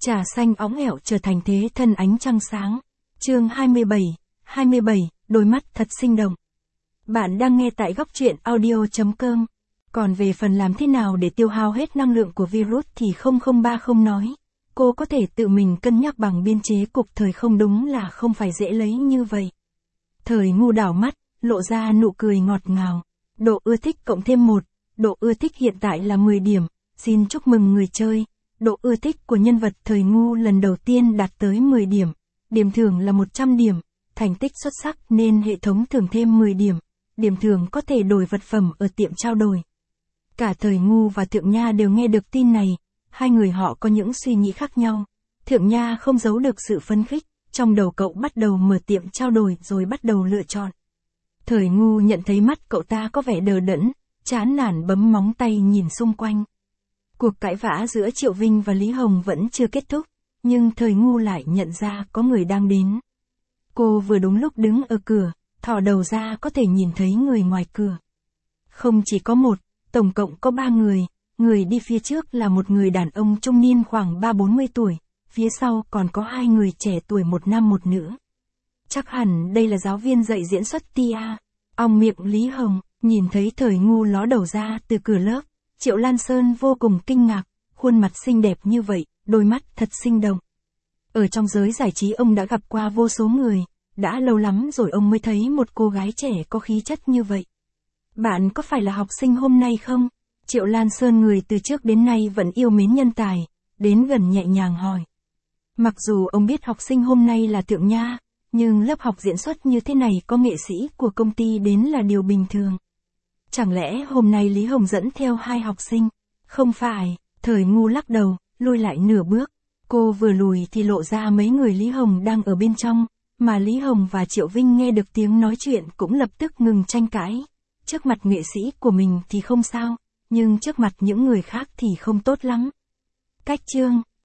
Trà xanh óng ẻo trở thành thế thân ánh trăng sáng. Chương 27, đôi mắt thật sinh động. Bạn đang nghe tại góc truyện audio.com. Còn về phần làm thế nào để tiêu hao hết năng lượng của virus thì 0030 nói. Cô có thể tự mình cân nhắc bằng biên chế cục thời không, đúng là không phải dễ lấy như vậy. Thời ngu đảo mắt, lộ ra nụ cười ngọt ngào. Độ ưa thích cộng thêm 1, độ ưa thích hiện tại là 10 điểm, xin chúc mừng người chơi. Độ ưa thích của nhân vật thời ngu lần đầu tiên đạt tới 10 điểm, điểm thưởng là 100 điểm, thành tích xuất sắc nên hệ thống thưởng thêm 10 điểm, điểm thưởng có thể đổi vật phẩm ở tiệm trao đổi. Cả thời ngu và Thượng Nha đều nghe được tin này, hai người họ có những suy nghĩ khác nhau. Thượng Nha không giấu được sự phấn khích, trong đầu cậu bắt đầu mở tiệm trao đổi rồi bắt đầu lựa chọn. Thời ngu nhận thấy mắt cậu ta có vẻ đờ đẫn, chán nản bấm móng tay nhìn xung quanh. Cuộc cãi vã giữa Triệu Vinh và Lý Hồng vẫn chưa kết thúc, nhưng thời ngu lại nhận ra có người đang đến. Cô vừa đúng lúc đứng ở cửa, thò đầu ra có thể nhìn thấy người ngoài cửa. Không chỉ có một, tổng cộng có 3 người đi phía trước là một người đàn ông trung niên khoảng 30-40 tuổi, phía sau còn có 2 người trẻ tuổi, một nam một nữ. Chắc hẳn đây là giáo viên dạy diễn xuất Tia. Ong miệng Lý Hồng, nhìn thấy thời ngu ló đầu ra từ cửa lớp. Triệu Lan Sơn vô cùng kinh ngạc, khuôn mặt xinh đẹp như vậy, đôi mắt thật sinh động. Ở trong giới giải trí ông đã gặp qua vô số người, đã lâu lắm rồi ông mới thấy một cô gái trẻ có khí chất như vậy. Bạn có phải là học sinh hôm nay không? Triệu Lan Sơn, người từ trước đến nay vẫn yêu mến nhân tài, đến gần nhẹ nhàng hỏi. Mặc dù ông biết học sinh hôm nay là Thượng Nha, nhưng lớp học diễn xuất như thế này có nghệ sĩ của công ty đến là điều bình thường. Chẳng lẽ hôm nay Lý Hồng dẫn theo 2 học sinh? Không phải, thời ngu lắc đầu, lùi lại nửa bước. Cô vừa lùi thì lộ ra mấy người Lý Hồng đang ở bên trong, mà Lý Hồng và Triệu Vinh nghe được tiếng nói chuyện cũng lập tức ngừng tranh cãi. Trước mặt nghệ sĩ của mình thì không sao, nhưng trước mặt những người khác thì không tốt lắm. Cách chương